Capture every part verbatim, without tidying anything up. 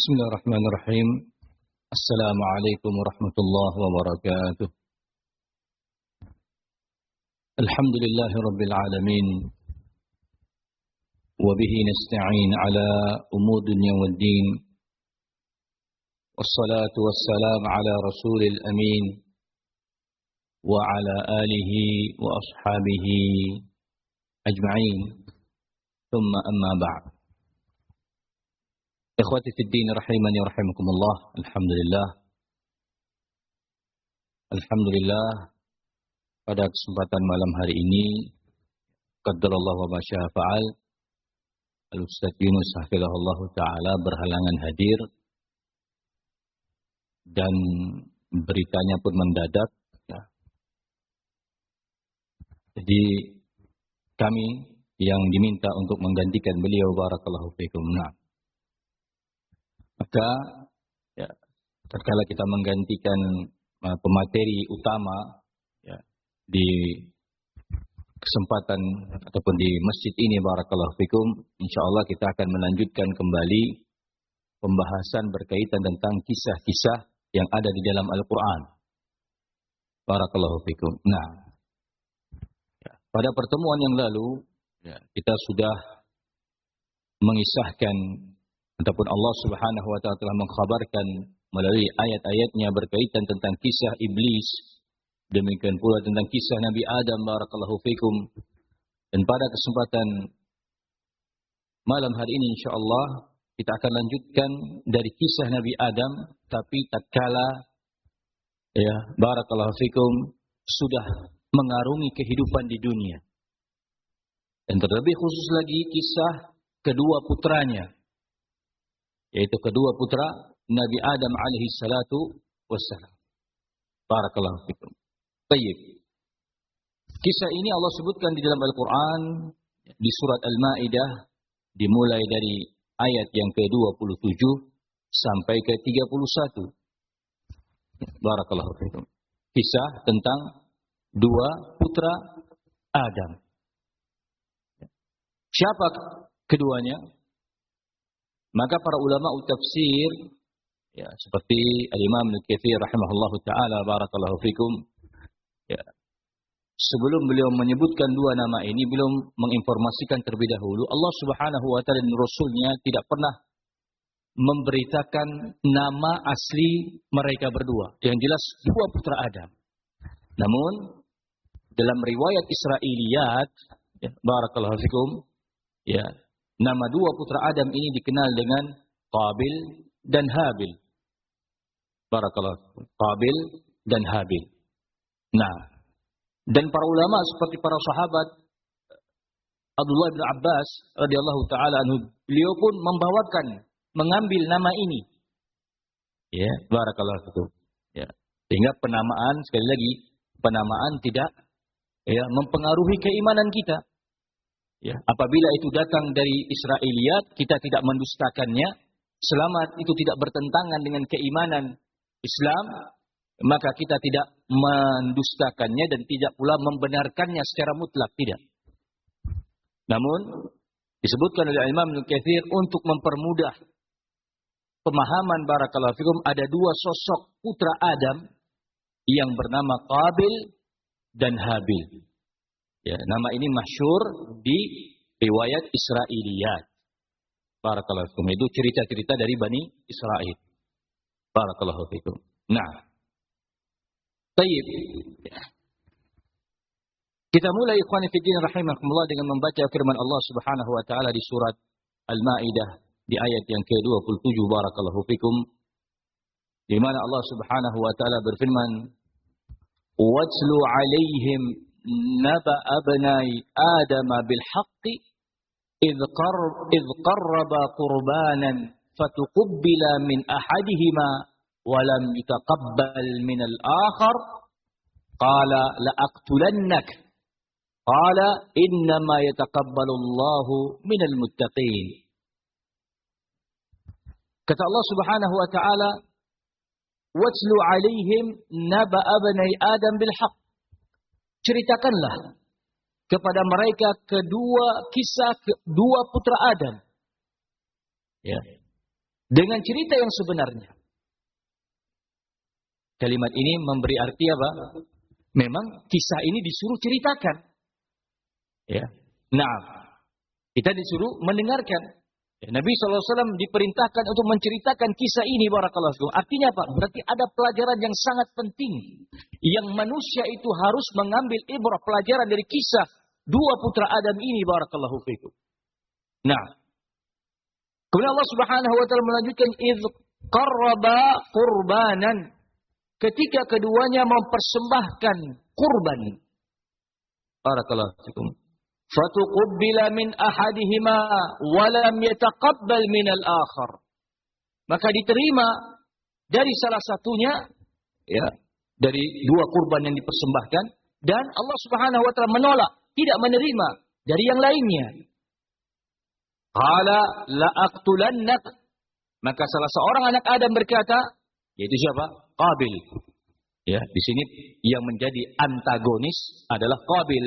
Bismillahirrahmanirrahim. Assalamualaikum warahmatullahi wabarakatuh. Alhamdulillahi rabbil alamin. Wa bihi nasta'in ala umur dunya waddin. Wassalatu wassalamu ala rasulil amin. Wa ala alihi wa ashabihi ajma'in. Thumma amma ba'd. Ikhwati fid din rahimani wa rahimakumullah. Alhamdulillah. Alhamdulillah pada kesempatan malam hari ini qaddarallahu wa ma syaa fa'al. Al-Ustaz Yunus hafizahullah taala berhalangan hadir dan beritanya pun mendadak ya. Jadi kami yang diminta untuk menggantikan beliau, barakallahu fikum. Nah, maka ya, tatkala kita menggantikan uh, pemateri utama ya, di kesempatan ataupun di masjid ini, barakallahu fikum, insyaallah kita akan melanjutkan kembali pembahasan berkaitan tentang kisah-kisah yang ada di dalam Al-Quran, barakallahu fikum. Nah, ya, pada pertemuan yang lalu ya, kita sudah mengisahkan ataupun Allah Subhanahu wa taala telah mengkhabarkan melalui ayat-ayatnya berkaitan tentang kisah iblis, demikian pula tentang kisah Nabi Adam, barakallahu fikum. Dan pada kesempatan malam hari ini insyaallah kita akan lanjutkan dari kisah Nabi Adam, tapi tatkala ya, barakallahu fikum, sudah mengarungi kehidupan di dunia. Dan terlebih khusus lagi kisah kedua putranya, yaitu kedua putra Nabi Adam alaihi salatu wassalam. Barakallahu fikum. Baik. Kisah ini Allah sebutkan di dalam Al-Quran di surat Al-Ma'idah dimulai dari ayat yang ke dua puluh tujuh sampai ke tiga puluh satu. Barakallahu fikum. Kisah tentang dua putra Adam. Siapa keduanya? Maka para ulama tafsir ya, seperti Al-Imam Al-Katsir rahimahullahu taala, barakallahu fikum, ya, sebelum beliau menyebutkan dua nama ini, belum menginformasikan terlebih dahulu Allah Subhanahu wa taala dan Rasulnya tidak pernah memberitakan nama asli mereka berdua. Yang jelas dua putra Adam. Namun dalam riwayat Israiliyat ya, barakallahu fikum, ya, nama dua putra Adam ini dikenal dengan Qabil dan Habil. Barakallahu. Qabil dan Habil. Nah, dan para ulama seperti para sahabat Abdullah bin Abbas radhiyallahu taala anhu, beliau pun membawakan, mengambil nama ini. Ya, barakallahu fikum. Ya. Sehingga penamaan, sekali lagi, penamaan tidak ya mempengaruhi keimanan kita. Ya, apabila itu datang dari Israiliyat, kita tidak mendustakannya, selama itu tidak bertentangan dengan keimanan Islam, maka kita tidak mendustakannya dan tidak pula membenarkannya secara mutlak, tidak. Namun disebutkan oleh Imam Al-Katsir untuk mempermudah pemahaman, barakallahu fikum, ada dua sosok putra Adam yang bernama Qabil dan Habil. Ya, nama ini masyhur di riwayat Israiliyat. Barakallahu fikum. Itu cerita-cerita dari Bani Israel. Barakallahu fikum. Nah, baik. Kita mulai ikhwan fillah rahimakumullah dengan membaca firman Allah Subhanahu wa taala di surat Al-Maidah di ayat yang ke dua puluh tujuh, barakallahu fikum, di mana Allah Subhanahu wa taala berfirman, "Watslu 'alaihim naba abnai Adam bil haqqi idh qar idh qarraba qurbanan fatuqabbala min ahadihima wa lam yutaqabbal min al-akhar qala la aqtulannak qala innama yataqabbalu Allahu min al-muttaqin." Kata Allah Subhanahu wa taala, "Watslu 'alaihim naba abnai Adam bil haqq." Ceritakanlah kepada mereka kedua kisah dua putra Adam. Ya. dengan cerita yang sebenarnya. Kalimat ini memberi arti apa? Memang kisah ini disuruh ceritakan. Ya. Nah, kita disuruh mendengarkan. Ya, Nabi shallallahu alaihi wasallam diperintahkan untuk menceritakan kisah ini, barakallahu fikum. Artinya apa? Berarti ada pelajaran yang sangat penting. Yang manusia itu harus mengambil ibrah pelajaran dari kisah dua putra Adam ini, barakallahu fikum. Nah, kemudian Allah Subhanahu wa taala melanjutkan, "Idz qarraba qurbanan." Ketika keduanya mempersembahkan kurban. Barakallahu fikum. Fatuqubbila min ahadihima wa lam yataqabbal min al-akhar. Maka diterima dari salah satunya, ya, dari dua kurban yang dipersembahkan, dan Allah Subhanahu wa taala menolak, tidak menerima dari yang lainnya. Qala la aqtulannak. Maka salah seorang anak Adam berkata, yaitu siapa? Qabil. Ya, di sini yang menjadi antagonis adalah Qabil,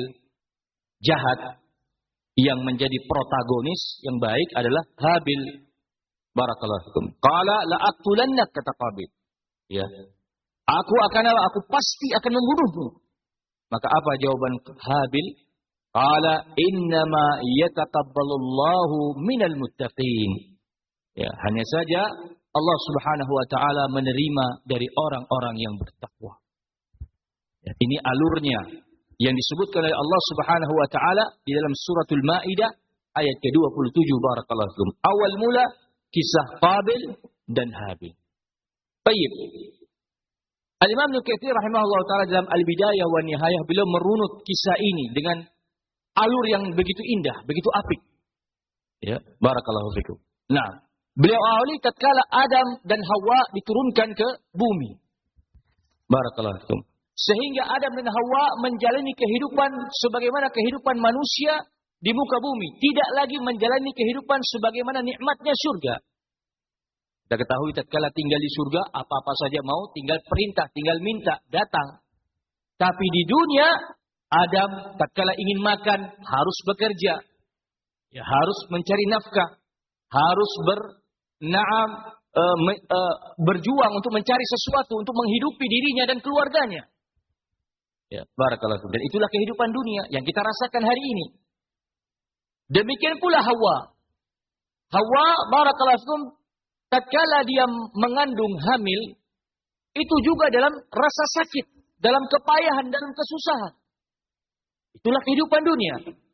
jahat. Yang menjadi protagonis yang baik adalah Habil. Barakallahu fikum. Qala la aqtulannak, kata Qabil. Ya. Aku akan aku pasti akan membunuhmu. Maka apa jawaban Habil? Qala innama yataqabbalullahu minal muttaqin. Ya, hanya saja Allah Subhanahu wa taala menerima dari orang-orang yang bertakwa. Ya, ini alurnya yang disebutkan oleh Allah Subhanahu wa taala di dalam suratul Maidah ayat ke dua puluh tujuh, barakallahu fikum. Awal mula kisah Qabil dan Habil. Baik. Al-Imam Ibnu Katsir rahimahullah taala dalam Al-Bidayah wa Nihayah beliau merunut kisah ini dengan alur yang begitu indah, begitu apik. Ya, barakallahu fikum. Nah, beliau awali tatkala Adam dan Hawa diturunkan ke bumi. Barakallahu fikum. Sehingga Adam dan Hawa menjalani kehidupan sebagaimana kehidupan manusia di muka bumi. Tidak lagi menjalani kehidupan sebagaimana nikmatnya surga. Kita ketahui tatkala tinggal di surga, apa-apa saja mau, tinggal perintah, tinggal minta, datang. Tapi di dunia, Adam tatkala ingin makan, harus bekerja. Ya, harus mencari nafkah. Harus ber, naam, e, me, e, berjuang untuk mencari sesuatu, untuk menghidupi dirinya dan keluarganya. Ya, barakallahu. Dan itulah kehidupan dunia yang kita rasakan hari ini. Demikian pula Hawa. Hawa, barakallahu, tatkala dia mengandung hamil, itu juga dalam rasa sakit, dalam kepayahan, dalam kesusahan. Itulah kehidupan dunia.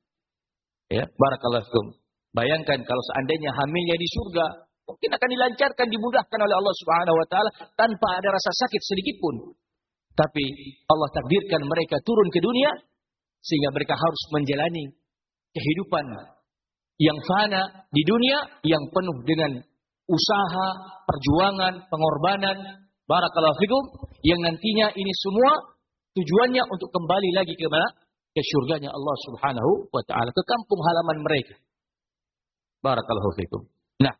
Ya, barakallahu. Bayangkan kalau seandainya hamilnya di surga, mungkin akan dilancarkan, dimudahkan oleh Allah Subhanahu wa taala tanpa ada rasa sakit sedikit pun. Tapi Allah takdirkan mereka turun ke dunia sehingga mereka harus menjalani kehidupan yang fana di dunia yang penuh dengan usaha, perjuangan, pengorbanan, barakallahu fikum, yang nantinya ini semua tujuannya untuk kembali lagi ke mana? Ke surganya Allah Subhanahu wa taala, ke kampung halaman mereka. Barakallahu fikum. Nah,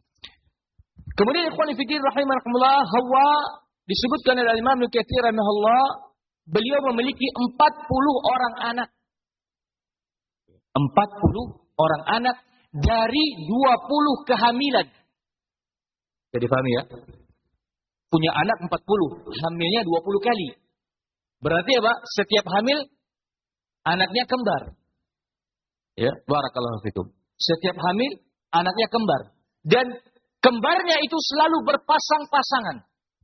kemudian ikhwan fillah rahimakumullah, Hawa disebutkan oleh Imam Ibnu Katsir rahimahullah, beliau memiliki empat puluh orang anak. empat puluh orang anak dari dua puluh kehamilan. Jadi paham ya? Punya anak empat puluh, hamilnya dua puluh kali. Berarti apa? Setiap hamil anaknya kembar. Ya, barakallahu fikum. Setiap hamil anaknya kembar. Dan kembarnya itu selalu berpasang-pasangan.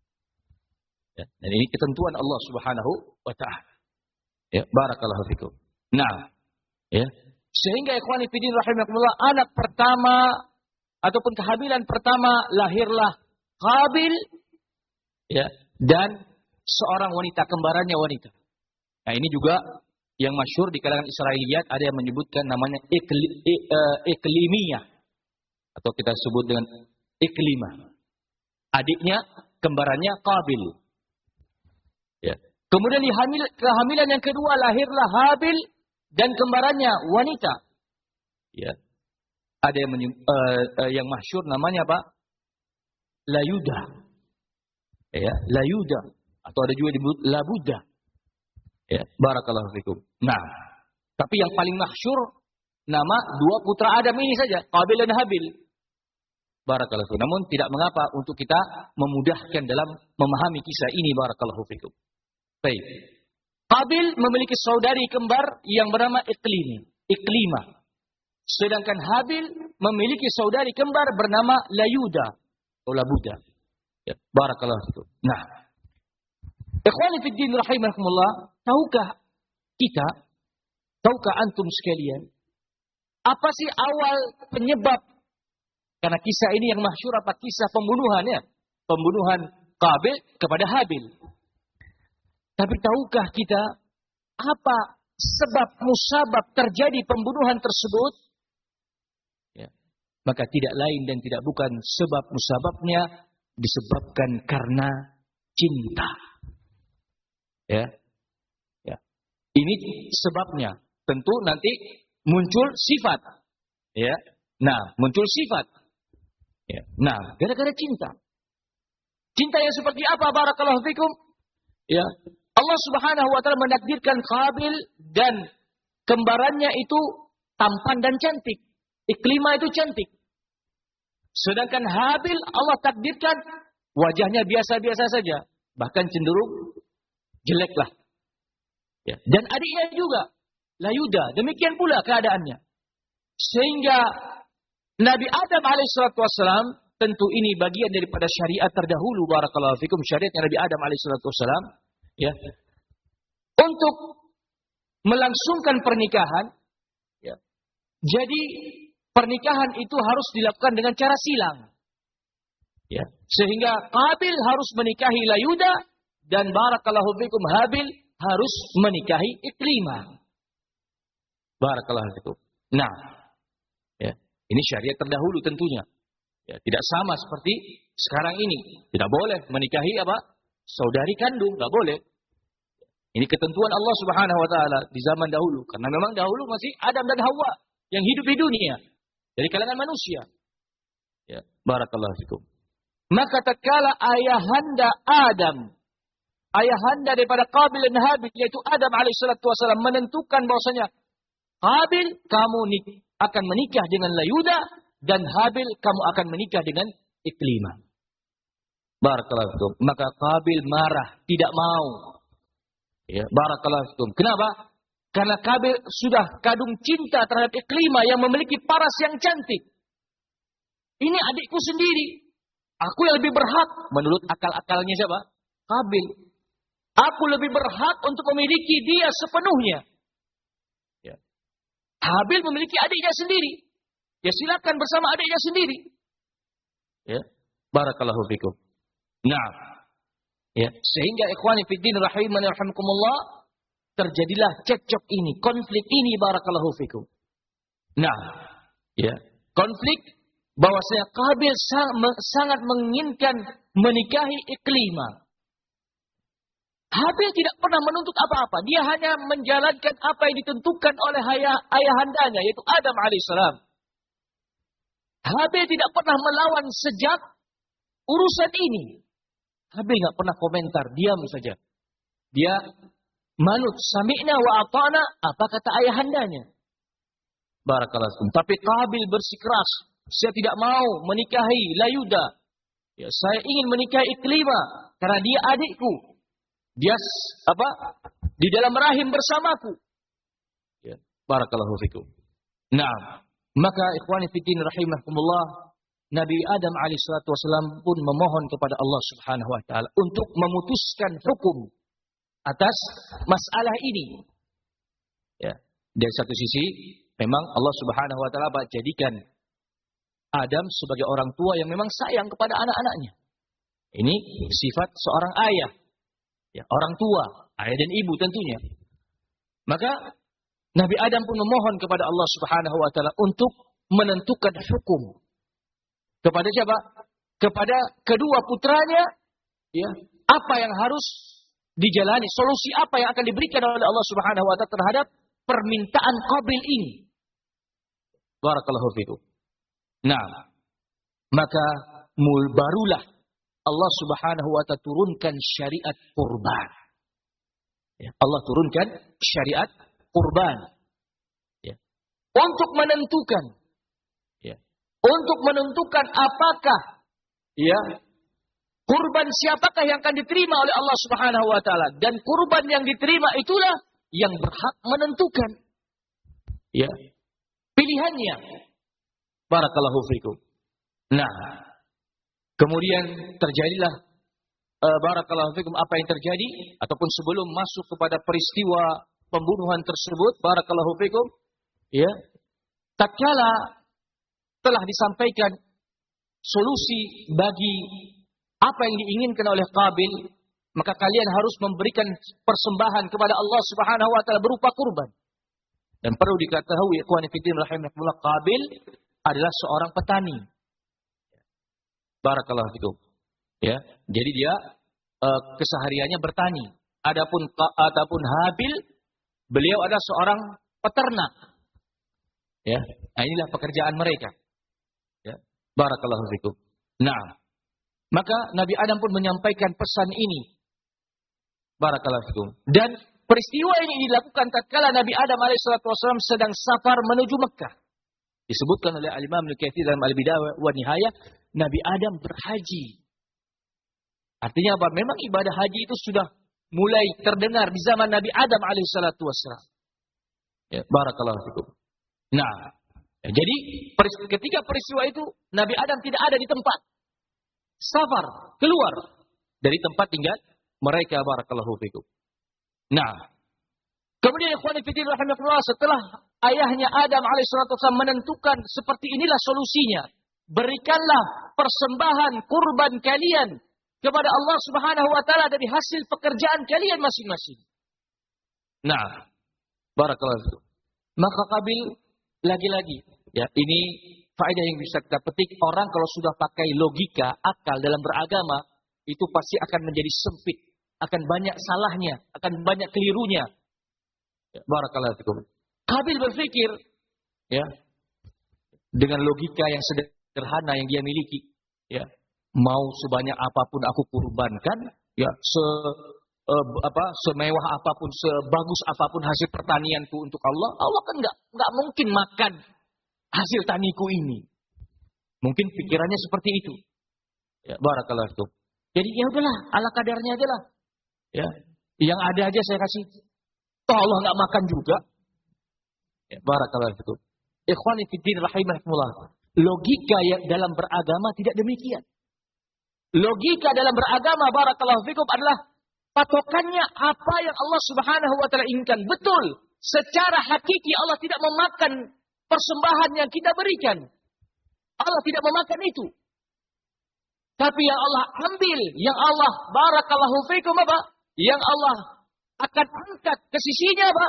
Ya, dan ini ketentuan Allah Subhanahu wa taala. Ya, barakallahu fikum. Nah, ya, sehingga ikhwan fillah rahimakumullah, anak pertama ataupun kehamilan pertama lahirlah Qabil, ya, dan seorang wanita, kembarannya wanita. Nah, ini juga yang masyhur di kalangan Israiliyat, ada yang menyebutkan namanya ikli, ik, uh, iklimiyah, atau kita sebut dengan iklimah. Adiknya, kembarannya Qabil. Ya. Kemudian di hamil, kehamilan yang kedua lahirlah Habil dan kembarannya wanita. Ya. Ada yang menyebut, uh, uh, yang masyhur namanya apa? Layuda. Ya, Layuda, atau ada juga disebut Labuda. Ya, barakallahu fikum. Nah, tapi yang paling masyhur nama dua putra Adam ini saja, Qabil dan Habil. Barakallahu fikum. Namun tidak mengapa untuk kita memudahkan dalam memahami kisah ini. Barakallahu fikum. Baik. Qabil memiliki saudari kembar yang bernama Iqlim, Iqlimah. Sedangkan Habil memiliki saudari kembar bernama Layuda atau Labuda. Ya, barakallahu fikum. Nah, ikhwani fid din rahimakumullah, tahukah kita, tahukah antum sekalian, apa sih awal penyebab, karena kisah ini yang masyhur apa kisah pembunuhan ya, pembunuhan Qabil kepada Habil. Tapi tahukah kita apa sebab musabab terjadi pembunuhan tersebut? Ya. Maka tidak lain dan tidak bukan sebab musababnya disebabkan karena cinta. Ya. Ya. Ini sebabnya. Tentu nanti muncul sifat. Ya. Nah, muncul sifat. Ya. Nah, gara-gara cinta. Cinta yang seperti apa? Barakallahu fikum. Ya. Allah Subhanahu wa taala menakdirkan Qabil dan kembarannya itu tampan dan cantik. Iklimah itu cantik. Sedangkan Habil Allah takdirkan wajahnya biasa-biasa saja, bahkan cenderung jeleklah. Ya. Dan adiknya juga Layuda, demikian pula keadaannya. Sehingga Nabi Adam alaihissalatu wassalam, tentu ini bagian daripada syariat terdahulu, barakallahu fikum, syariatnya Nabi Adam alaihissalatu wassalam, ya, untuk melangsungkan pernikahan, ya. Jadi pernikahan itu harus dilakukan dengan cara silang, ya. Sehingga Qabil harus menikahi Layuda dan barakallahu fikum Habil harus menikahi Iklimah. Barakallahu fikum. Nah, ya, ini syariat terdahulu tentunya. Ya, tidak sama seperti sekarang ini. Tidak boleh menikahi apa? Saudari kandung, nggak boleh. Ini ketentuan Allah Subhanahu wa taala di zaman dahulu, karena memang dahulu masih Adam dan Hawa yang hidup di dunia dari kalangan manusia. Ya, barakallahu fikum. Maka tatkala ayahanda Adam, ayahanda daripada Qabil dan Habil, yaitu Adam alaihissalatu wassalam, menentukan bahwasanya Qabil kamu akan menikah dengan Layuda dan Habil kamu akan menikah dengan Iklimah. Barakallahu fikum. Maka Qabil marah, tidak mau. Ya, barakallahu fikum. Kenapa? Karena Qabil sudah kadung cinta terhadap Iklimah yang memiliki paras yang cantik. Ini adikku sendiri. Aku yang lebih berhak menurut akal-akalnya siapa? Qabil. Aku lebih berhak untuk memiliki dia sepenuhnya. Ya. Habil memiliki adiknya sendiri. Ya silakan bersama adiknya sendiri. Ya, barakallahu fikum. Nah, ya, sehingga ikhwani fiddin rahimani rahimakumullah, terjadilah cekcok ini, konflik ini, barakallahu fikum. Nah, ya, konflik bahwasanya Qabil sangat menginginkan menikahi Iklimah. Habil tidak pernah menuntut apa-apa, dia hanya menjalankan apa yang ditentukan oleh ayah ayahandanya, yaitu Adam alaihissalam. Habil tidak pernah melawan sejak urusan ini. Habil nggak pernah komentar, diam saja. Dia manut, sami'na wa ata'na, apa kata ayahandanya. Barakallahu fikum. Tapi Qabil bersikeras, saya tidak mau menikahi Layuda. Ya, saya ingin menikahi Iklimah karena dia adikku. Dia apa? Di dalam rahim bersamaku. Ya, barakallahu fikum. Nah, maka ikhwani fiddin rahimakumullah, Nabi Adam alaihissalatu wassalam pun memohon kepada Allah Subhanahu wa taala untuk memutuskan hukum atas masalah ini. Ya, dari satu sisi memang Allah Subhanahu wa taala jadikan Adam sebagai orang tua yang memang sayang kepada anak-anaknya. Ini sifat seorang ayah. Ya, orang tua, ayah dan ibu tentunya. Maka Nabi Adam pun memohon kepada Allah Subhanahu wa taala untuk menentukan hukum. Kepada siapa? Kepada kedua putranya, ya, apa yang harus dijalani, solusi apa yang akan diberikan oleh Allah Subhanahu wa taala terhadap permintaan Qabil ini. Barakallahu fikum. Nah, maka mul barulah Allah Subhanahu wa taala turunkan syariat kurban. Ya, Allah turunkan syariat kurban. Ya. Untuk menentukan, ya, untuk menentukan apakah ya kurban siapakah yang akan diterima oleh Allah Subhanahu wa taala, dan kurban yang diterima itulah yang berhak menentukan ya pilihannya. Barakallahu fikum. Nah, kemudian terjadilah uh, barakallahu fikum apa yang terjadi, ataupun sebelum masuk kepada peristiwa pembunuhan tersebut, barakallahu fikum, ya, tatkala telah disampaikan solusi bagi apa yang diinginkan oleh Qabil, maka kalian harus memberikan persembahan kepada Allah Subhanahu wa taala berupa kurban. Dan perlu diketahui ikhwan fillah rahimakumullah, Qabil adalah seorang petani. Barakallahu fikum. Ya, jadi dia uh, kesehariannya bertani. Adapun adapun Habil, beliau adalah seorang peternak. Ya, nah inilah pekerjaan mereka. Ya, barakallahu fikum. Nah, maka Nabi Adam pun menyampaikan pesan ini. Barakallahu fikum. Dan peristiwa ini dilakukan tatkala Nabi Adam alaihissalatu wassalam sedang safar menuju Mekah. Disebutkan oleh Al-Imam Al-Katsir dalam Al-Bidayah wa Nihayah, Nabi Adam berhaji. Artinya apa? Memang ibadah haji itu sudah mulai terdengar di zaman Nabi Adam alaihissalatu wassalam. Ya, barakallahu fikum. Nah, ya, jadi ketika peristiwa itu Nabi Adam tidak ada di tempat. Safar, keluar dari tempat tinggal mereka, barakallahu fikum. Nah, kemudian ikhwan fillah rahimakumullah, setelah ayahnya Adam alaihissalatu wassalam menentukan seperti inilah solusinya, berikanlah persembahan kurban kalian kepada Allah Subhanahu wa taala dari hasil pekerjaan kalian masing-masing. Nah, barakallahu fikum. Maka Qabil lagi-lagi, ya, ini faedah yang bisa kita petik. Orang kalau sudah pakai logika, akal dalam beragama, itu pasti akan menjadi sempit, akan banyak salahnya, akan banyak kelirunya. Ya, barakallahu fikum. Qabil berpikir, ya, dengan logika yang sederhana yang dia miliki, ya, mau sebanyak apapun aku kurbankan, ya, se uh, apa semewah apapun, sebagus apapun hasil pertanianku untuk Allah, Allah kan nggak nggak mungkin makan hasil taniku ini. Mungkin pikirannya seperti itu. Ya, barakallahu fikum. Jadi ya udahlah, ala kadarnya aja lah. Ya, yang ada aja saya kasih. Toh Allah nggak makan juga. Ya, barakallahu fikum. Ikhwani fiddin rahimakumullah. Logika yang dalam beragama tidak demikian. Logika dalam beragama, barakallahu fikum, adalah patokannya apa yang Allah Subhanahu wa taala inginkan. Betul, secara hakiki Allah tidak memakan persembahan yang kita berikan. Allah tidak memakan itu. Tapi yang Allah ambil, yang Allah barakallahu fikum apa? Yang Allah akan angkat ke sisinya apa?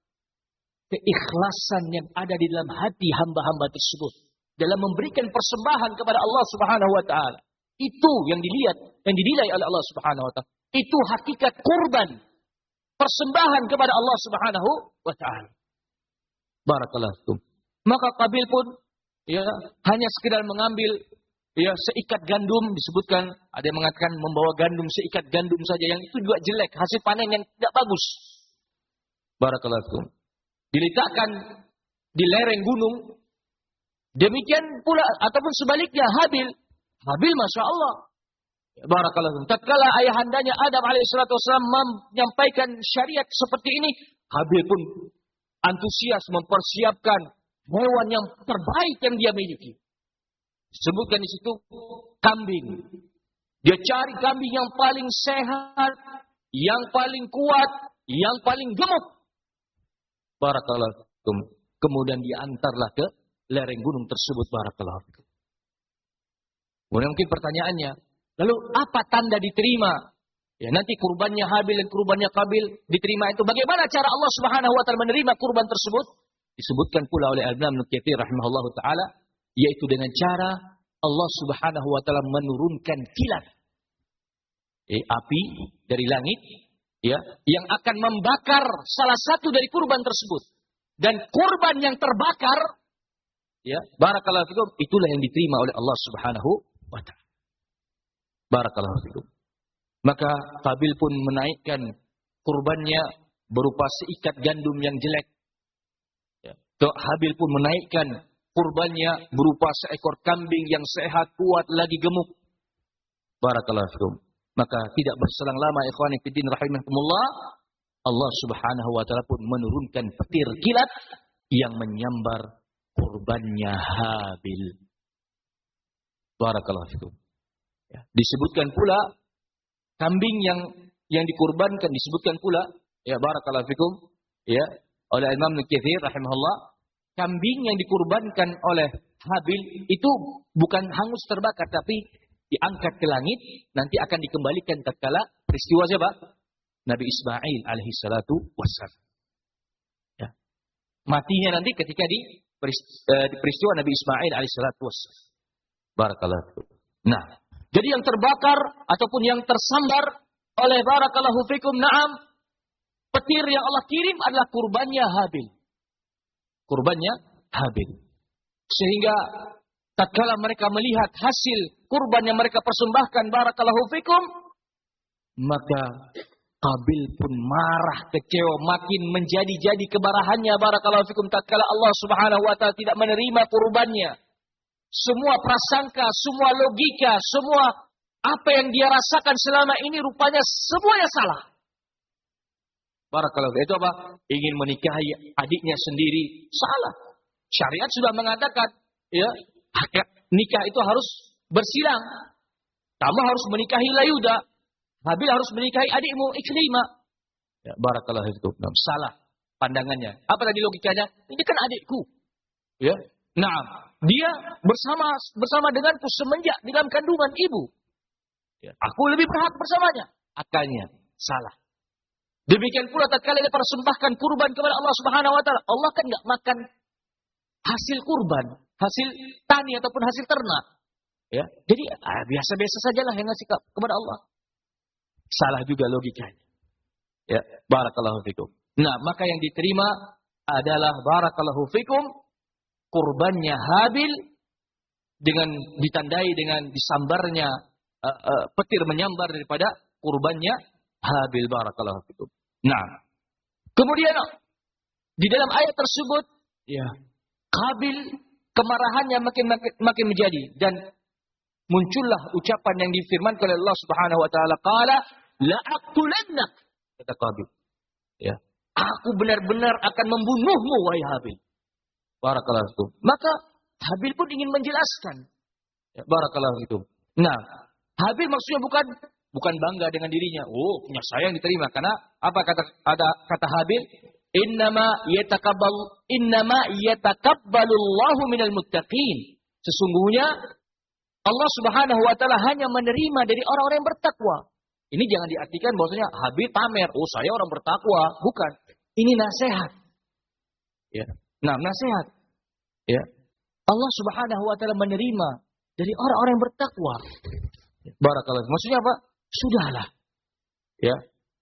Keikhlasan yang ada di dalam hati hamba-hamba tersebut dalam memberikan persembahan kepada Allah Subhanahu wa taala. Itu yang dilihat, yang dinilai oleh Allah Subhanahu wa taala. Itu hakikat kurban, persembahan kepada Allah Subhanahu wa taala. Barakallahu fikum. Maka Qabil pun ya hanya sekedar mengambil ya seikat gandum, disebutkan ada yang mengatakan membawa gandum seikat gandum saja, yang itu juga jelek, hasil panen yang tidak bagus. Barakallahu fikum. Diletakkan di lereng gunung. Demikian pula ataupun sebaliknya Habil, Habil masya Allah. Barakallahu fikum. Tatkala ayahandanya Adam alaihissalatu wassalam menyampaikan syariat seperti ini, Habil pun antusias mempersiapkan hewan yang terbaik yang dia miliki. Disebutkan di situ kambing. Dia cari kambing yang paling sehat, yang paling kuat, yang paling gemuk. Barakallahu fikum. Kemudian diantarlah ke lereng gunung tersebut. Barakallahu fikum. Kemudian mungkin pertanyaannya, lalu apa tanda diterima? Ya, nanti kurbannya Habil dan kurbannya Qabil diterima itu. Bagaimana cara Allah Subhanahu wa taala menerima kurban tersebut? Disebutkan pula oleh Al-Imam Al-Katsir rahimahullahu taala, yaitu dengan cara Allah Subhanahu wa taala menurunkan kilat, eh, api dari langit, ya, yang akan membakar salah satu dari kurban tersebut. Dan kurban yang terbakar, ya, barakallahu fikum, itulah yang diterima oleh Allah Subhanahu wa taala. Barakallahu fikum. Maka Qabil pun menaikkan kurbannya berupa seikat gandum yang jelek. Ya. Habil pun menaikkan kurbannya berupa seekor kambing yang sehat, kuat, lagi gemuk. Barakallahu fikum. Maka tidak berselang lama ikhwani fiddin rahimakumullah, Allah Subhanahu wa taala pun menurunkan petir kilat yang menyambar kurbannya Habil. Barakallahu fikum. Ya. Disebutkan pula kambing yang yang dikurbankan, disebutkan pula ya barakallahu fikum ya oleh Imam Nukatsir rahimahullah, kambing yang dikurbankan oleh Habil itu bukan hangus terbakar, tapi diangkat ke langit, nanti akan dikembalikan tatkala peristiwa siapa? Nabi Ismail alaihi salatu wassalam. Ya. Matinya nanti ketika di, uh, di peristiwa Nabi Ismail alaihi salatu wassalam. Barakallahu. Nah, jadi yang terbakar ataupun yang tersambar oleh barakallahu fikum, na'am, petir yang Allah kirim adalah kurbannya Habil. Kurbannya Habil. Sehingga tatkala mereka melihat hasil kurban yang mereka persembahkan barakallahu fikum, maka Habil pun marah, kecewa, makin menjadi-jadi kemarahannya barakallahu fikum tatkala Allah Subhanahu wa taala tidak menerima kurbannya. Semua prasangka, semua logika, semua apa yang dia rasakan selama ini rupanya semuanya salah. Barakallahu fikum. Itu apa? Ingin menikahi adiknya sendiri, salah. Syariat sudah mengatakan, ya, nikah itu harus bersilang. Kamu harus menikahi Layuda. Habil harus menikahi adikmu Ikrimah. Ya, barakallahu fikum. Salah pandangannya. Apa tadi logikanya? Ini kan adikku. Ya. Nah, dia bersama bersama denganku semenjak di dalam kandungan ibu. Ya. Aku lebih berhak bersamanya. Akalnya salah. Demikian pula tatkala dia persembahkan kurban kepada Allah Subhanahu wa taala, Allah kan enggak makan hasil kurban, hasil tani ataupun hasil ternak. Ya. Jadi ah, biasa-biasa sajalah yang ngasih kepada Allah. Salah juga logikanya. Ya, barakallahu fikum. Nah, maka yang diterima adalah barakallahu fikum kurbannya Habil dengan ditandai dengan disambarnya uh, uh, petir menyambar daripada kurbannya Habil, barakallahu fikum. Nah, kemudian di dalam ayat tersebut ya Habil kemarahannya makin makin, makin menjadi dan muncullah ucapan yang difirmankan oleh Allah Subhanahu wa taala, qala la aqtulannak, kata Habil. Ya, aku benar-benar akan membunuhmu wahai Habil. Barakallahu fikum. Maka Habil pun ingin menjelaskan. Ya, barakallahu fikum. Nah, Habil maksudnya bukan bukan bangga dengan dirinya. Oh, punya saya yang diterima. Karena apa kata ada kata Habil? Innama yatakabbal innama yatakabbalullahu minal muttaqin. Sesungguhnya Allah Subhanahu wa taala hanya menerima dari orang-orang yang bertakwa. Ini jangan diartikan bahwasanya Habil pamer, oh saya orang bertakwa, bukan. Ini nasihat. Ya. Nah, nasihat. Ya. Allah Subhanahu wa taala menerima dari orang-orang yang bertakwa. Barakallahu. Maksudnya apa? Sudahlah. Ya.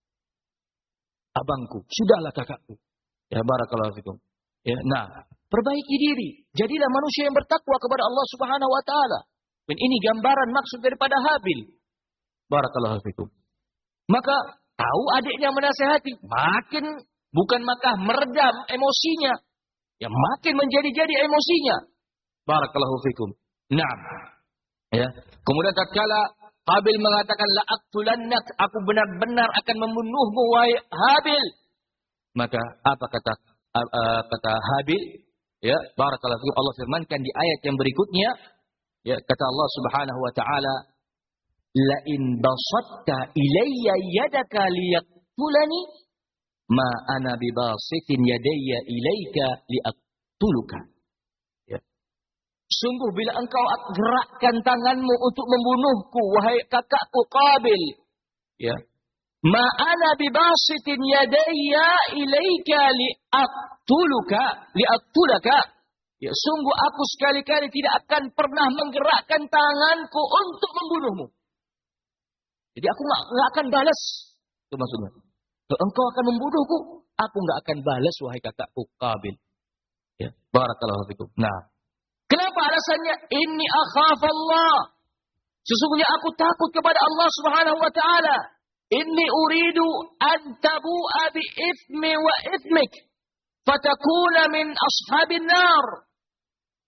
Abangku, sudahlah kakakku. Ya, barakallahu fikum. Ya, nah, perbaiki diri. Jadilah manusia yang bertakwa kepada Allah Subhanahu wa taala. Dan ini gambaran maksud daripada Habil. Barakallahu fikum. Maka tahu adiknya menasihati, makin bukan maka meredam emosinya. Ya, makin menjadi-jadi emosinya. Barakallahu fikum. Nah, ya. Kemudian tatkala Habil mengatakan la aqtulannak, aku benar-benar akan membunuhmu wahai Habil. Maka apa kata uh, uh, kata Habil? Ya, barakallahu fikum, Allah firmankan di ayat yang berikutnya, ya, kata Allah Subhanahu wa taala, la in basatta ilayya yadaka liyaqtulani ma ana bibasitin yadayya ilayka liaqtuluka. Ya. Sungguh bila engkau gerakkan tanganmu untuk membunuhku wahai kakakku Qabil, ya, ma ana bibasitin yadayya ilayka liaqtuluka liaqtulaka. Ya, sungguh aku sekali-kali tidak akan pernah menggerakkan tanganku untuk membunuhmu. Jadi aku nggak nggak akan balas. Itu maksudnya. Kalau engkau akan membunuhku, aku nggak akan balas wahai kakakku Qabil. Ya, barakallahu fikum. Nah, kenapa alasannya? Inni akhafallah. Sesungguhnya aku takut kepada Allah Subhanahu wa taala. Inni uridu an tabu'a bi ithmi wa ithmik fatakuna min ashabin nar.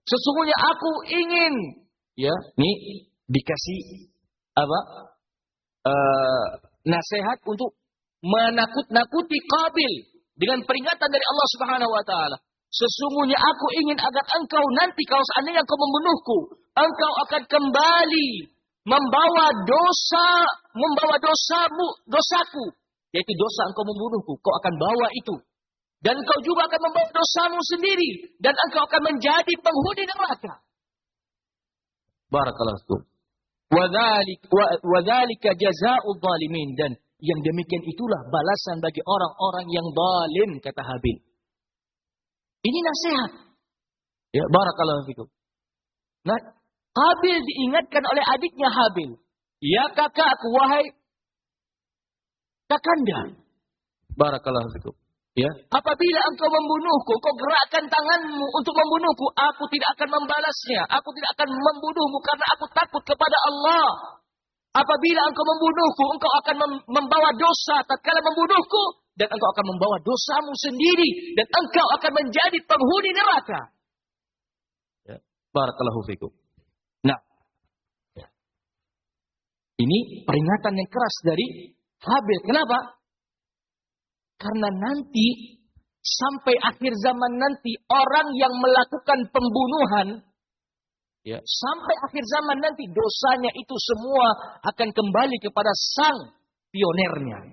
Sesungguhnya aku ingin, ya, nih dikasih apa? Uh, nasihat untuk menakut-nakuti Qabil dengan peringatan dari Allah Subhanahu wa taala. Sesungguhnya aku ingin agar engkau nanti kalau seandainya engkau membunuhku, engkau akan kembali membawa dosa, membawa dosamu, dosaku, yaitu dosa engkau membunuhku, kau akan bawa itu. Dan engkau juga akan membawa dosamu sendiri dan engkau akan menjadi penghuni neraka. Barakallahu fikum. Wa dzalika jazaa'ul zalimin, dan yang demikian itulah balasan bagi orang-orang yang zalim, kata Habil. Ini nasihat. Ya, barakallahu fikum. Nah, Habil diingatkan oleh adiknya Habil. Ya kakakku, wahai kakanda. Barakallahu fikum. Ya, apabila engkau membunuhku, kau gerakkan tanganmu untuk membunuhku, aku tidak akan membalasnya. Aku tidak akan membunuhmu karena aku takut kepada Allah. Apabila engkau membunuhku, engkau akan membawa dosa tatkala membunuhku, dan engkau akan membawa dosamu sendiri, dan engkau akan menjadi penghuni neraka. Ya, barakallahu fikum. Nah, ya, ini peringatan yang keras dari Habil. Kenapa? Karena nanti, sampai akhir zaman nanti, orang yang melakukan pembunuhan, ya, sampai akhir zaman nanti, dosanya itu semua akan kembali kepada sang pionernya.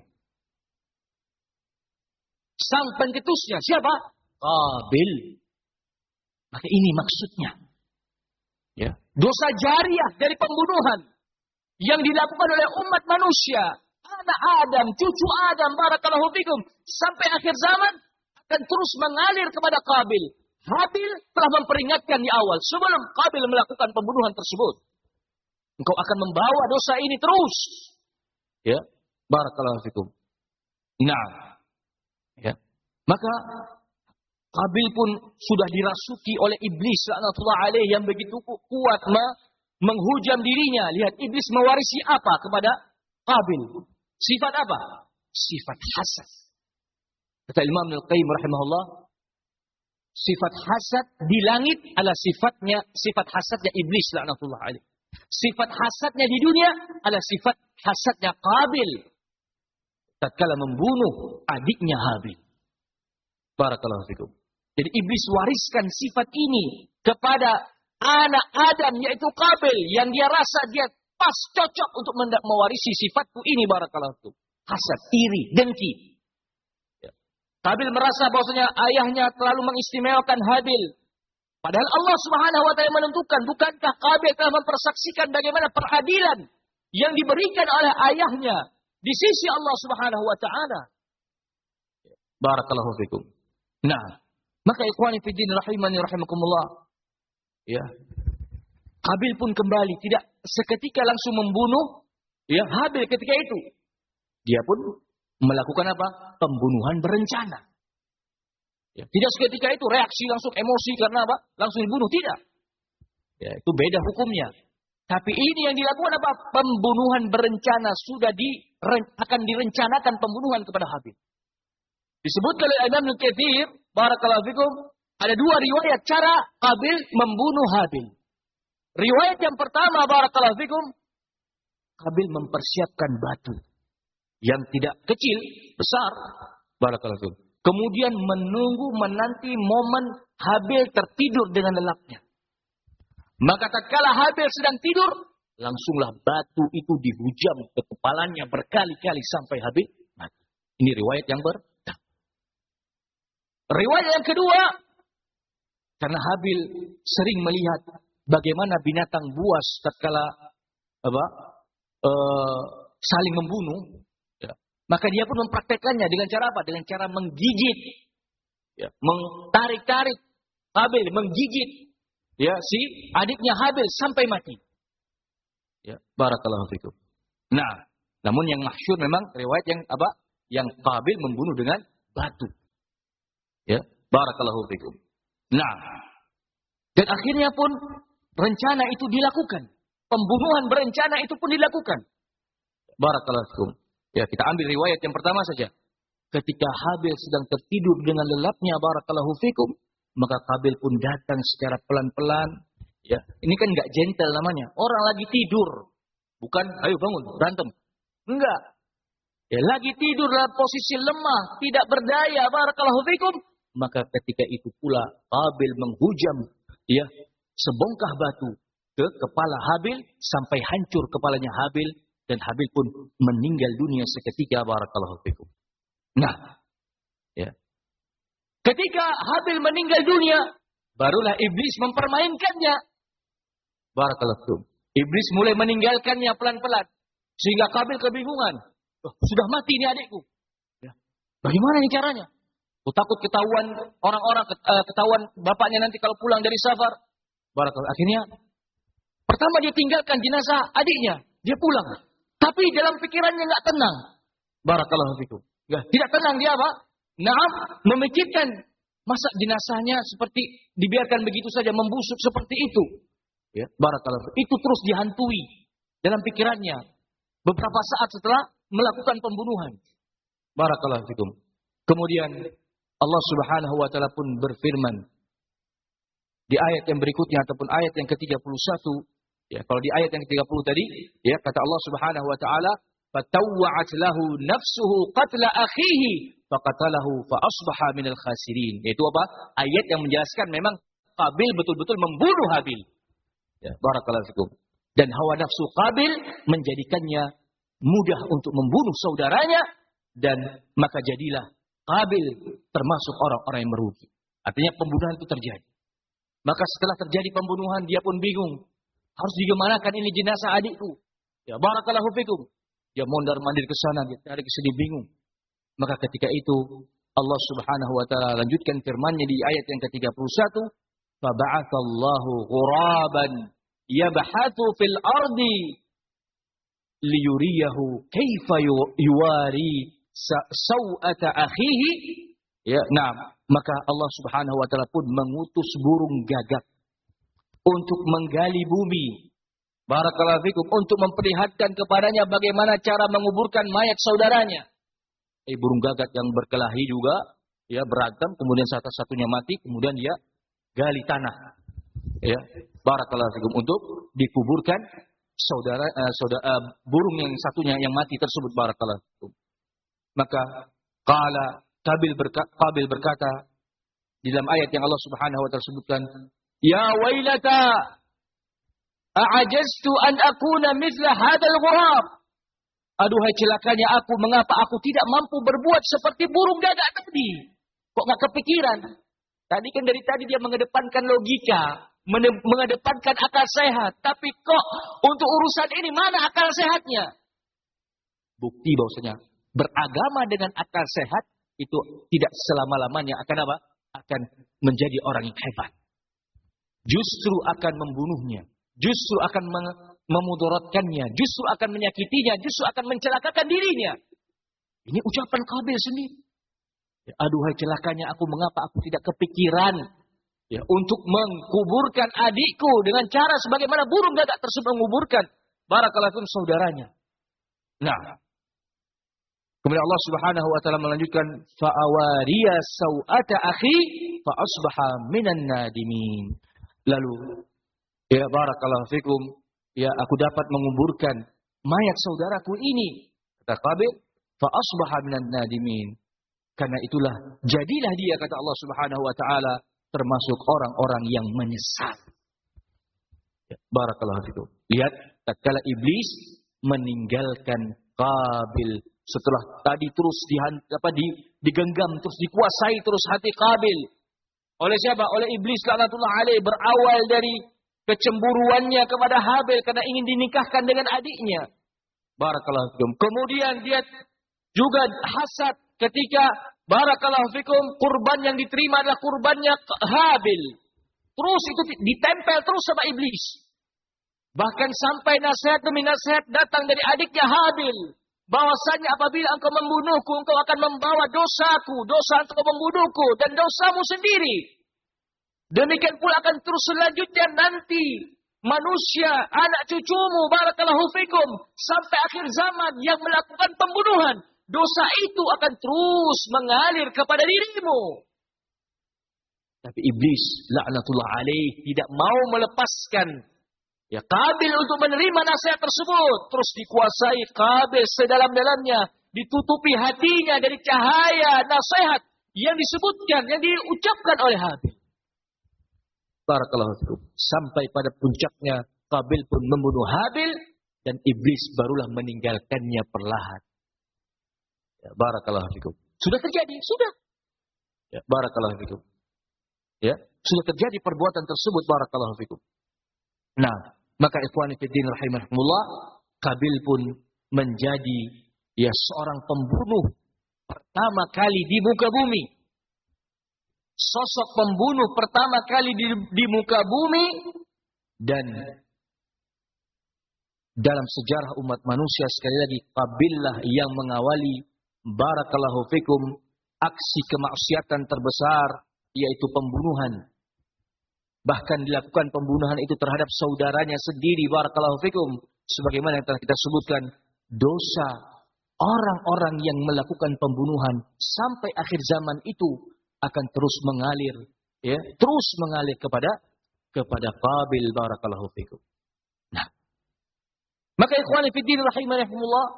Sang pencetusnya. Siapa? Qabil. Maka ini maksudnya. Ya. Dosa jariah dari pembunuhan yang dilakukan oleh umat manusia, anak Adam, cucu Adam, barakallahu fikum, sampai akhir zaman akan terus mengalir kepada Qabil. Habil telah memperingatkan di awal sebelum Qabil melakukan pembunuhan tersebut. Engkau akan membawa dosa ini terus. Ya, barakallahu fikum. Nah, ya. Maka Qabil pun sudah dirasuki oleh iblis laknatullah alaih yang begitu kuat menghujam dirinya. Lihat iblis mewarisi apa kepada Qabil? Sifat apa? Sifat hasad. Kata Imam Al-Qayyim rahimahullah, sifat hasad di langit adalah sifatnya, sifat hasadnya iblis laknatullah alaih. Sifat hasadnya di dunia adalah sifat hasadnya Qabil tatkala membunuh adiknya Habil. Barakallahu fikum. Jadi iblis wariskan sifat ini kepada anak Adam, yaitu Qabil, yang dia rasa dia pas cocok untuk mewarisi sifatku ini, barakallahu fikum. Hasad, iri, dengki. Ya. Qabil merasa bahwasanya ayahnya terlalu mengistimewakan Habil. Padahal Allah Subhanahu wa taala menentukan, bukankah Qabil telah mempersaksikan bagaimana peradilan yang diberikan oleh ayahnya di sisi Allah Subhanahu wa taala. Barakallahu fikum. Nah, maka ikhwani fi din rahimani rahimakumullah. Ya. Qabil pun kembali, tidak seketika langsung membunuh ya Habil ketika itu. Dia pun melakukan apa? Pembunuhan berencana. Ya, tidak seketika itu reaksi langsung emosi karena apa? Langsung dibunuh, tidak. Ya, itu beda hukumnya. Tapi ini yang dilakukan apa? Pembunuhan berencana, sudah di akan direncanakan pembunuhan kepada Habil. Disebutkan oleh Imam Al-Katsir, barakallahu fikum, ada dua riwayat cara Qabil membunuh Habil. Riwayat yang pertama, barakallahu fikum, Qabil mempersiapkan batu yang tidak kecil, besar, barakallahu fikum. Kemudian menunggu menanti momen Habil tertidur dengan lelapnya. Maka tatkala Habil sedang tidur, langsunglah batu itu dihujam ke kepalanya berkali-kali sampai Habil mati. Ini riwayat yang pertama. Riwayat yang kedua, karena Habil sering melihat bagaimana binatang buas tatkala apa e, saling membunuh, ya, maka dia pun mempraktekannya dengan cara apa? Dengan cara menggigit, ya, mentarik-tarik Habil, menggigit ya si adiknya Habil sampai mati. Ya, barakallahu fikum. Nah, namun yang masyhur memang riwayat yang apa? Yang Qabil membunuh dengan batu. Ya, barakallahu fikum. Nah, dan akhirnya pun rencana itu dilakukan. Pembunuhan berencana itu pun dilakukan. Barakallahu fikum. Ya, kita ambil riwayat yang pertama saja. Ketika Habil sedang tertidur dengan lelapnya, barakallahu fikum, Maka Qabil pun datang secara pelan-pelan. Ya, ini kan nggak gentle namanya. Orang lagi tidur, bukan ayo bangun berantem. Enggak. Ya, lagi tidur dalam posisi lemah, tidak berdaya. Barakallahu fikum. Maka ketika itu pula Qabil menghujam, ya, sebongkah batu ke kepala Habil sampai hancur kepalanya Habil dan Habil pun meninggal dunia seketika. Barakallahu fikum. Nah, ya. Ketika Habil meninggal dunia, barulah iblis mempermainkannya. Barakallahu fikum. Iblis mulai meninggalkannya pelan-pelan sehingga Qabil kebingungan. Oh, sudah mati ini adikku. Ya. Bagaimana ini caranya? Aku takut ketahuan orang-orang, ketahuan bapaknya nanti kalau pulang dari safar. Barakallahu. Akhirnya pertama dia tinggalkan jenazah adiknya, dia pulang. Tapi dalam pikirannya nggak tenang. Barakallahu fikum. Ya, tidak tenang dia apa? Naam, memikirkan masa jenazahnya seperti dibiarkan begitu saja membusuk seperti itu. Ya, barakallahu. Itu terus dihantui dalam pikirannya beberapa saat setelah melakukan pembunuhan. Barakallahu fikum. Kemudian Allah Subhanahu wa taala pun berfirman di ayat yang berikutnya ataupun ayat yang ke tiga puluh satu, ya, kalau di ayat yang ke tiga puluh tadi, ya, kata Allah Subhanahu wa taala, "Fatawwa'at lahu nafsuhu qatla akhihi faqatalahu fa asbaha minal khasirin." Itu apa? Ayat yang menjelaskan memang Qabil betul-betul membunuh Habil. Ya, barakallahu fikum. Dan hawa nafsu Qabil menjadikannya mudah untuk membunuh saudaranya dan maka jadilah Qabil termasuk orang-orang yang merugi. Artinya pembunuhan itu terjadi. Maka setelah terjadi pembunuhan dia pun bingung. Harus digimanakan ini jenazah adikku. Ya, barakallahu fikum. Dia mondar-mandir ke sana, dia cari ke sini bingung. Maka ketika itu Allah Subhanahu wa taala lanjutkan firman-Nya di ayat yang ke tiga puluh satu, "Fa ba'atsallahu ghuraban yabhathu fil ardi liyuriyahu kaifa yuwari sau'ata akhihi." Ya, nah, maka Allah Subhanahu wa taala pun mengutus burung gagak untuk menggali bumi. Barakallahu fikum, untuk memperlihatkan kepadanya bagaimana cara menguburkan mayat saudaranya. Eh, burung gagak yang berkelahi juga, ya, berantem, kemudian satu-satunya mati, kemudian dia gali tanah. Ya, barakallahu fikum, untuk dikuburkan saudara, uh, saudara uh, burung yang satunya yang mati tersebut. Barakallahu fikum. Maka qala Qabil berkata, Qabil berkata di dalam ayat yang Allah Subhanahu wa taala sebutkan, "Ya wailata a'ajaztu an akuna mithla hadzal ghurab." Aduhai celakanya aku, mengapa aku tidak mampu berbuat seperti burung gagak tadi? Kok enggak kepikiran? Tadi kan dari tadi dia mengedepankan logika, mengedepankan akal sehat, tapi kok untuk urusan ini mana akal sehatnya? Bukti bahwasanya beragama dengan akal sehat itu tidak selama-lamanya akan apa? Akan menjadi orang yang hebat. Justru akan membunuhnya, justru akan memudaratkannya, justru akan menyakitinya, justru akan mencelakakan dirinya. Ini ucapan Qabil sendiri. Ya, aduhai celakanya aku, mengapa aku tidak kepikiran, ya, untuk menguburkan adikku dengan cara sebagaimana burung gagak tersebut menguburkan barakallahu fikum saudaranya. Nah, kemudian Allah Subhanahu wa taala melanjutkan, fa awariya sau'ata akhi fa asbaha minan nadimin. Lalu, ya, barakallahu fikum, ya, aku dapat menguburkan mayat saudaraku ini, kata Qabil, fa asbaha minan nadimin. Karena itulah jadilah dia, kata Allah Subhanahu wa taala, termasuk orang-orang yang menyesal. Ya, barakallahu fikum. Lihat tatkala iblis meninggalkan Qabil setelah tadi terus dihan, apa, di, digenggam, terus dikuasai terus hati Qabil. Oleh siapa? Oleh iblis laknatullah alaih, berawal dari kecemburuannya kepada Habil karena ingin dinikahkan dengan adiknya. Barakallahu fikum. Kemudian dia juga hasad ketika barakallahu fikum kurban yang diterima adalah kurbannya Habil. Terus itu ditempel terus sama iblis. Bahkan sampai nasihat demi nasihat datang dari adiknya Habil. Bahwasanya apabila engkau membunuhku, engkau akan membawa dosaku, dosa engkau membunuhku dan dosamu sendiri. Demikian pula akan terus selanjutnya nanti manusia, anak cucumu, barakallahu fikum, sampai akhir zaman yang melakukan pembunuhan. Dosa itu akan terus mengalir kepada dirimu. Tapi iblis laknatullah alaih tidak mau melepaskan ya Qabil untuk menerima nasihat tersebut. Terus dikuasai Qabil sedalam-dalamnya, ditutupi hatinya dari cahaya nasihat yang disebutkan, yang diucapkan oleh Habil. Barakallahu fikum. Sampai pada puncaknya Qabil pun membunuh Habil dan iblis barulah meninggalkannya perlahan. Ya, barakallahu fikum. Sudah terjadi, sudah. Ya, barakallahu fikum. Ya, sudah terjadi perbuatan tersebut, barakallahu fikum. Nah, maka ikhwani fillah rahimakumullah, Qabil pun menjadi ya seorang pembunuh pertama kali di muka bumi. Sosok pembunuh pertama kali di, di muka bumi, dan dalam sejarah umat manusia sekali lagi Qabillah yang mengawali barakallahu fikum aksi kemaksiatan terbesar, yaitu pembunuhan. Bahkan dilakukan pembunuhan itu terhadap saudaranya sendiri, barakallahu fikum. Sebagaimana yang telah kita sebutkan, dosa orang-orang yang melakukan pembunuhan sampai akhir zaman itu akan terus mengalir, ya, terus mengalir kepada kepada Qabil, barakallahu fikum. Nah, maka ikhwani fiddin rahimakumullah,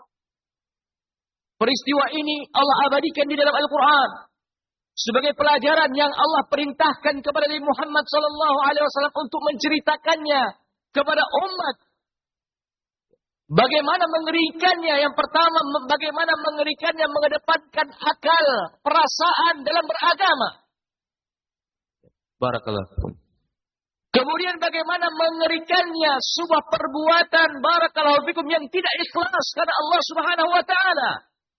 peristiwa ini Allah abadikan di dalam Al-Quran sebagai pelajaran yang Allah perintahkan kepada Nabi Muhammad sallallahu alaihi wasallam untuk menceritakannya kepada umat. Bagaimana mengerikannya? Yang pertama, bagaimana mengerikannya mengedepankan akal, perasaan dalam beragama. Barakallahu. Kemudian bagaimana mengerikannya sebuah perbuatan barakallahu fikum yang tidak ikhlas karena Allah Subhanahu wa taala.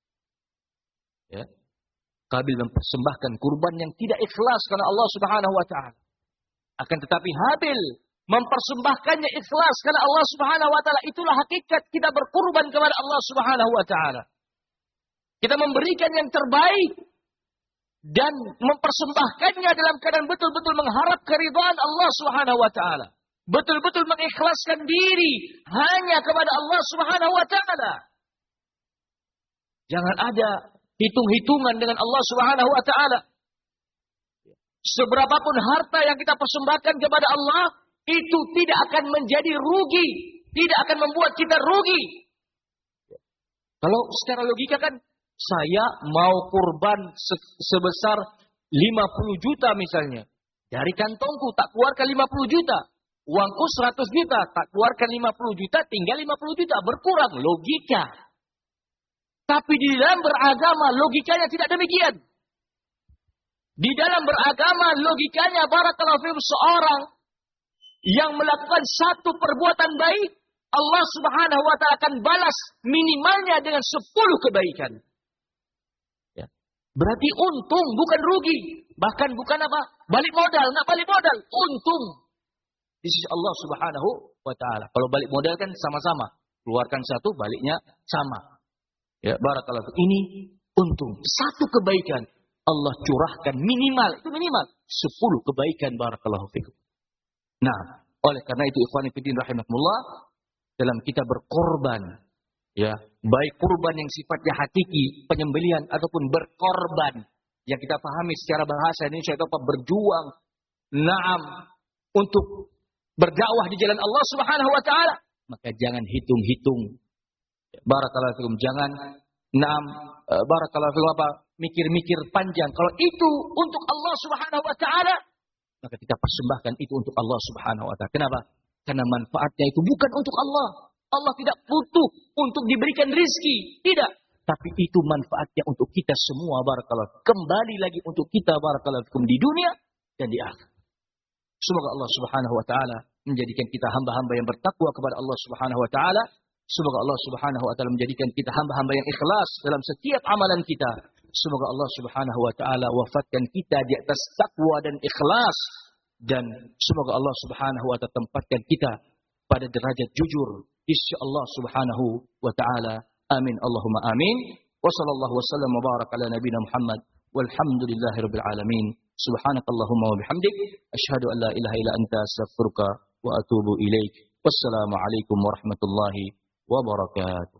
Ya. Qabil mempersembahkan kurban yang tidak ikhlas karena Allah Subhanahu wa taala. Akan tetapi Habil mempersembahkannya ikhlas karena Allah Subhanahu wa taala. Itulah hakikat kita berkurban kepada Allah Subhanahu wa taala. Kita memberikan yang terbaik dan mempersembahkannya dalam keadaan betul-betul mengharap keridhaan Allah Subhanahu wa taala. Betul-betul mengikhlaskan diri hanya kepada Allah Subhanahu wa taala. Jangan ada hitung-hitungan dengan Allah Subhanahu wa taala. Seberapapun harta yang kita persembahkan kepada Allah, itu tidak akan menjadi rugi, tidak akan membuat kita rugi. Kalau secara logika kan, saya mau kurban sebesar lima puluh juta misalnya. Dari kantongku tak keluarkan lima puluh juta. Uangku seratus juta, tak keluarkan lima puluh juta, tinggal lima puluh juta. Berkurang, logika. Tapi di dalam beragama logikanya tidak demikian. Di dalam beragama logikanya barakallahu fiikum, seorang yang melakukan satu perbuatan baik, Allah Subhanahu wa taala akan balas minimalnya dengan sepuluh kebaikan. Ya. Berarti untung bukan rugi, bahkan bukan apa? Balik modal, enggak balik modal, untung di sisi Allah Subhanahu wa taala. Kalau balik modal kan sama-sama, keluarkan satu baliknya sama. Ya, barakallahu fiikum. Ini untung, satu kebaikan Allah curahkan minimal, itu minimal sepuluh kebaikan, barakallahu fiikum. Nah, oleh karena itu ikhwani fillah rahimakumullah, dalam kita berkorban, ya, baik kurban yang sifatnya hakiki, penyembelihan ataupun berkorban yang kita pahami secara bahasa Indonesia itu apa? Berjuang, na'am, untuk berdakwah di jalan Allah Subhanahu wa taala, maka jangan hitung-hitung. Barakallahu fiikum, jangan na'am, barakallahu fiikum apa? Mikir-mikir panjang. Kalau itu untuk Allah Subhanahu wa taala, maka kita persembahkan itu untuk Allah Subhanahu wa taala. Kenapa? Karena manfaatnya itu bukan untuk Allah. Allah tidak butuh untuk diberikan rizki, tidak. Tapi itu manfaatnya untuk kita semua, barakallahu. Kembali lagi untuk kita, barakallahu fikum, di dunia dan di akhirat. Semoga Allah Subhanahu wa taala menjadikan kita hamba-hamba yang bertakwa kepada Allah Subhanahu wa taala. Semoga Allah Subhanahu wa taala menjadikan kita hamba-hamba yang ikhlas dalam setiap amalan kita. Semoga Allah Subhanahu wa taala wafatkan kita di atas takwa dan ikhlas, dan semoga Allah Subhanahu wa taala tempatkan kita pada derajat jujur di sisi Allah Subhanahu wa taala. Amin Allahumma amin. Wa sallallahu wasallam wa baraka ala nabiyina Muhammad walhamdulillahirabbil alamin. Subhanakallahumma wa bihamdik asyhadu an la ilaha illa anta astaghfiruka wa atubu ilaik. Wassalamu alaikum warahmatullahi wabarakatuh.